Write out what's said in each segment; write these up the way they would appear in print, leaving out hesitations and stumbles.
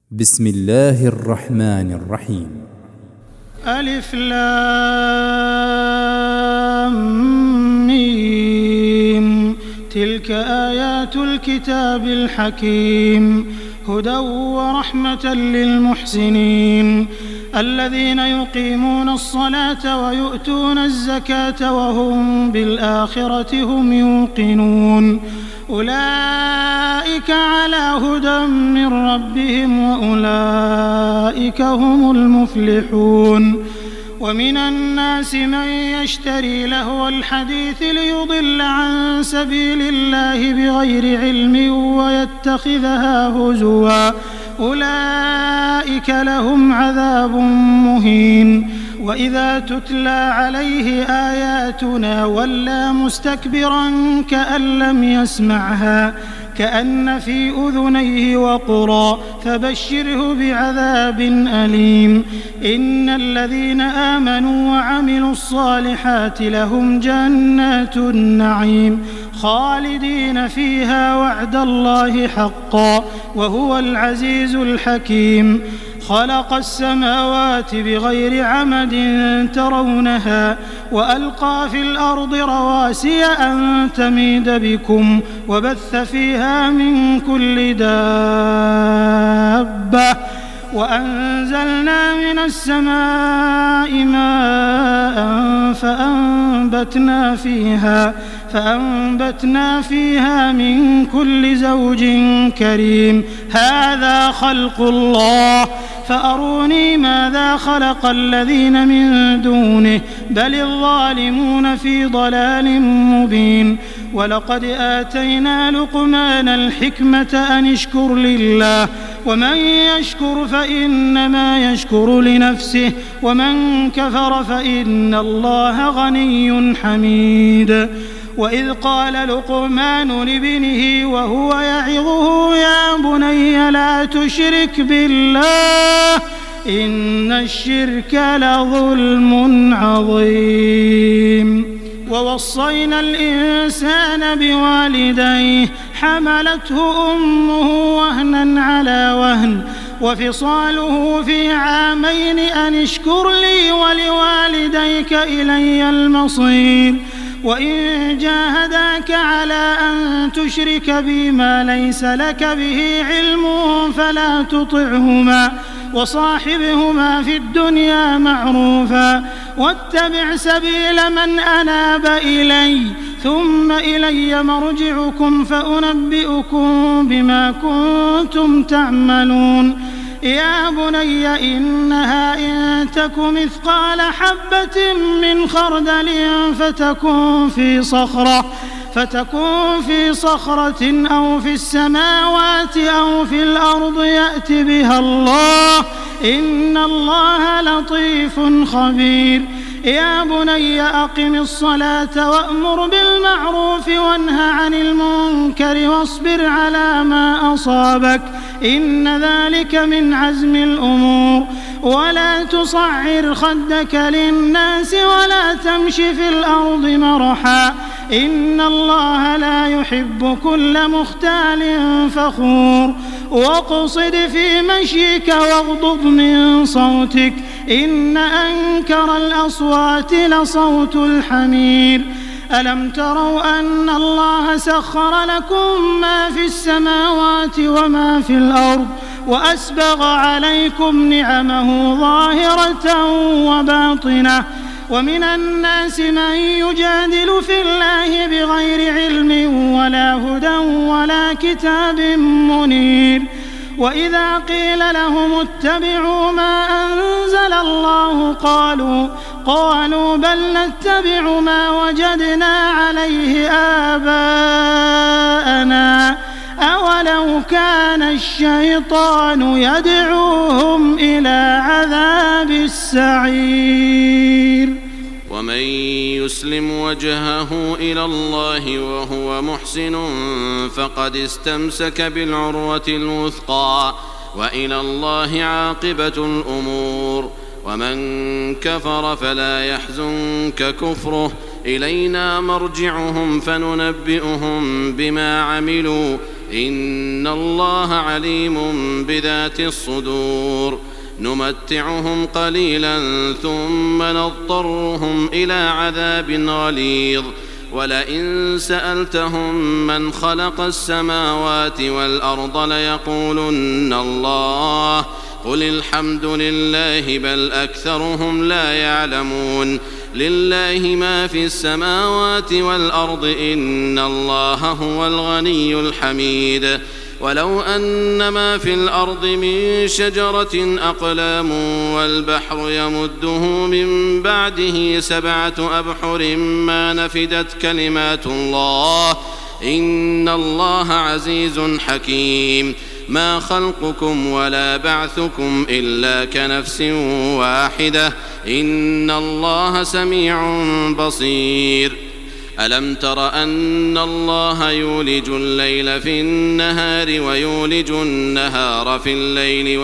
بسم الله الرحمن الرحيم. ألف لام ميم. تلك آيات الكتاب الحكيم هدى ورحمة للمحسنين الذين يقيمون الصلاة ويؤتون الزكاة وهم بالآخرة هم يوقنون أولئك على هدى من ربهم وأولئك هم المفلحون. ومن الناس من يشتري لهو الحديث ليضل عن سبيل الله بغير علم ويتخذها هزوا أولئك لهم عذاب مهين. وإذا تتلى عليه آياتنا ولى مستكبرا كأن لم يسمعها كأن في أذنيه وقرا فبشره بعذاب أليم. إن الذين آمنوا وعملوا الصالحات لهم جنات النعيم خالدين فيها وعد الله حقا وهو العزيز الحكيم. خلق السماوات بغير عمد ترونها وألقى في الأرض رواسي أن تميد بكم وبث فيها من كل دابة وأنزلنا من السماء ماء فأنبتنا فيها من كل زوج كريم. هذا خلق الله فأروني ماذا خلق الذين من دونه بل الظالمون في ضلال مبين. ولقد آتينا لقمان الحكمة أن اشكر لله ومن يشكر فإنما يشكر لنفسه ومن كفر فإن الله غني حميد. وإذ قال لقمان لابنه وهو يعظه يا بني لا تشرك بالله إن الشرك لظلم عظيم. ووصينا الإنسان بوالديه حملته أمه وهنا على وهن وفصاله في عامين أن اشكر لي ولوالديك إلي المصير. وإن جاهداك على أن تشرك بي ما ليس لك به علم فلا تطعهما وصاحبهما في الدنيا معروفا واتبع سبيل من أناب إلي ثم إلي مرجعكم فأنبئكم بما كنتم تعملون. يا بني إنها إن تك مثقال حبة من خردل فتكون في صخرة أو في السماوات أو في الأرض يأت بها الله إن الله لطيف خبير. يا بني أقم الصلاة وأمر بالمعروف وانه عن المنكر واصبر على ما أصابك إن ذلك من عزم الأمور. ولا تصعر خدك للناس ولا تمش في الأرض مرحا إن الله لا يحب كل مختال فخور. واقصد في مشيك واغضض من صوتك إن أنكر الأصوات لصوت الحمير. ألم تروا أن الله سخر لكم ما في السماوات وما في الأرض وأسبغ عليكم نعمه ظاهرة وباطنة. ومن الناس من يجادل في الله بغير علم ولا هدى ولا كتاب منير. وإذا قيل لهم اتبعوا ما أنزل الله قالوا بل نتبع ما وجدنا عليه آباءنا أولو كان الشيطان يدعوهم إلى عذاب السعير. ومن يسلم وجهه إلى الله وهو محسن فقد استمسك بالعروة الوثقى وإلى الله عاقبة الأمور. ومن كفر فلا يحزنك كفره إلينا مرجعهم فننبئهم بما عملوا إن الله عليم بذات الصدور نمتعهم قليلا ثم نضطرهم إلى عذاب غليظ ولئن سألتهم من خلق السماوات والأرض ليقولن الله قل الحمد لله بل أكثرهم لا يعلمون لله ما في السماوات والأرض إن الله هو الغني الحميد ولو أن ما في الأرض من شجرة أقلام والبحر يمده من بعده 7 أبحر ما نفدت كلمات الله إن الله عزيز حكيم ما خلقكم ولا بعثكم إلا كنفس واحدة إن الله سميع بصير ألم تر أن الله يولج الليل في النهار ويولج النهار في الليل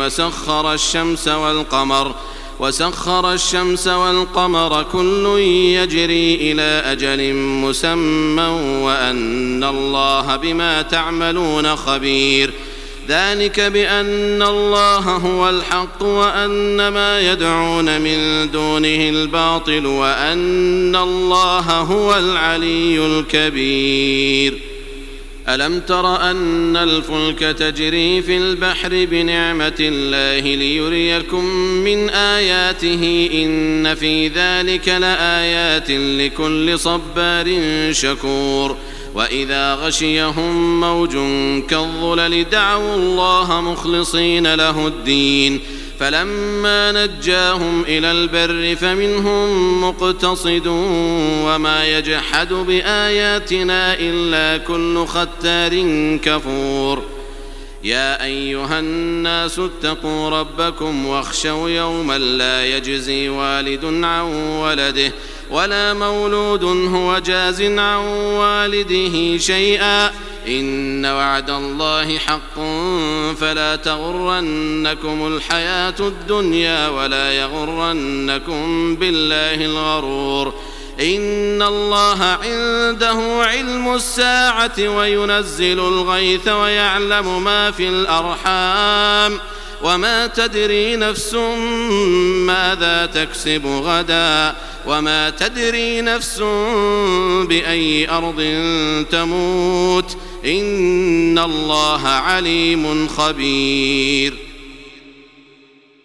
وسخر الشمس والقمر كل يجري إلى أجل مسمى وأن الله بما تعملون خبير ذلك بأن الله هو الحق وأن ما يدعون من دونه الباطل وأن الله هو العلي الكبير ألم تر أن الفلك تجري في البحر بنعمة الله ليريكم من آياته إن في ذلك لآيات لكل صبار شكور وإذا غشيهم موج كالظلل دعوا الله مخلصين له الدين فلما نجاهم إلى البر فمنهم مقتصد وما يجحد بآياتنا إلا كل ختار كفور يا أيها الناس اتقوا ربكم واخشوا يوما لا يجزي والد عن ولده ولا مولود هو جاز عن والده شيئا إن وعد الله حق فلا تغرنكم الحياة الدنيا ولا يغرنكم بالله الغرور إن الله عنده علم الساعة وينزل الغيث ويعلم ما في الأرحام وما تدري نفس ماذا تكسب غدا وما تدري نفس بأي أرض تموت إن الله عليم خبير